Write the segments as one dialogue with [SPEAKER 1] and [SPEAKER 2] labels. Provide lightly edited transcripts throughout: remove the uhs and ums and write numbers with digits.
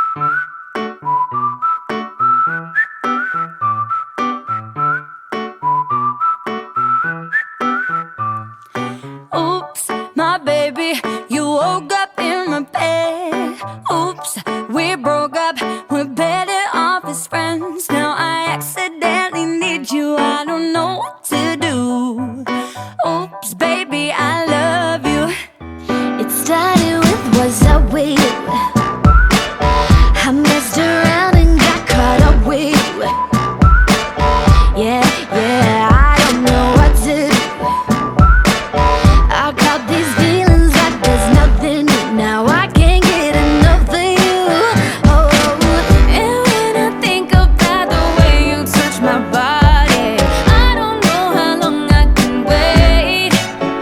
[SPEAKER 1] Oops, my baby, you woke up in my bed. Oops, we broke up, we're better off as friends. Now I accidentally need you, I don't know what to do. Oops, baby, I love you.
[SPEAKER 2] It started with was I with you. I messed around and got caught up with you. Yeah, I don't know what to do. I got these feelings like there's nothing new. Now I can't get enough of you. Oh, and when I think about the way you touch my body, I don't know how long I can wait.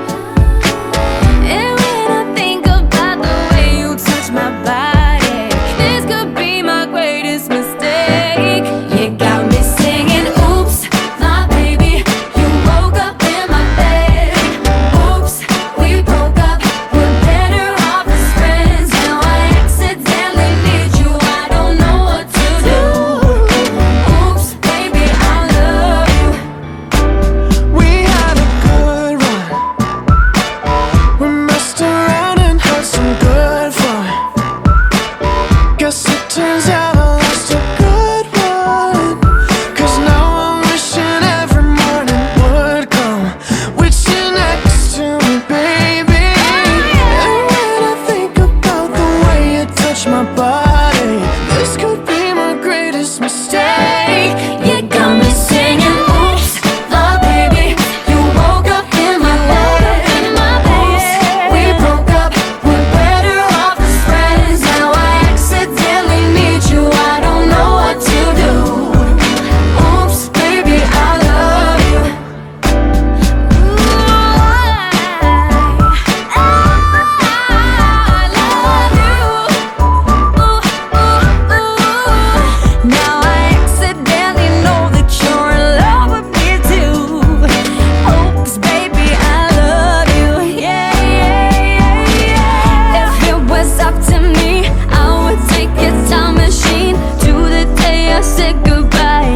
[SPEAKER 2] And when I think about the way you touch my body, this could be my greatest mistake. You got me singing, oops, my baby, you woke up in my bed. Oops, we broke up, we're better off as friends. Now I accidentally need you, I don't know what to do. Oops, baby, I love you.
[SPEAKER 3] We had a good run. We messed around and had some good fun. Guess it turns out I lost a good one. 'Cause now I'm wishing every morning would come with you next to me, baby. And when I think about the way you touch my body, this could be my greatest mistake.
[SPEAKER 2] You got me singing, oops, my baby, you woke up in my bed. Oops, we broke up, we're better off as friends. Now I accidentally need you, I don't know what to do. Oops, baby, I love you.
[SPEAKER 1] Now I accidentally know that you're in love with me too. Oops, baby, I love you. Yeah. If it was up to me, I would take a time machine to the day I said goodbye.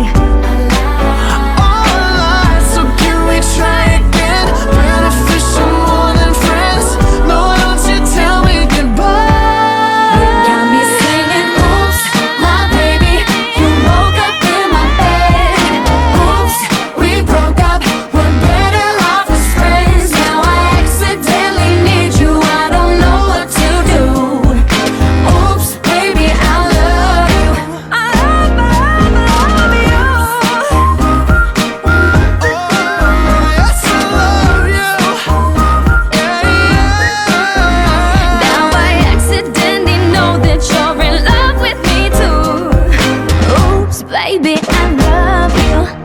[SPEAKER 3] Alright, so can we try again? Beneficial more than friends. No, don't you tell me goodbye.
[SPEAKER 2] Got me singing, oops, my baby, you woke up in my bed. Oops, we broke up, we're better off as friends. Now I accidentally need you, I don't know what to do. Oops, baby, I love you.
[SPEAKER 1] I love you.
[SPEAKER 3] Yes, I love you.
[SPEAKER 1] Now I accidentally know that you're in love with me too. Oops, baby, I love you.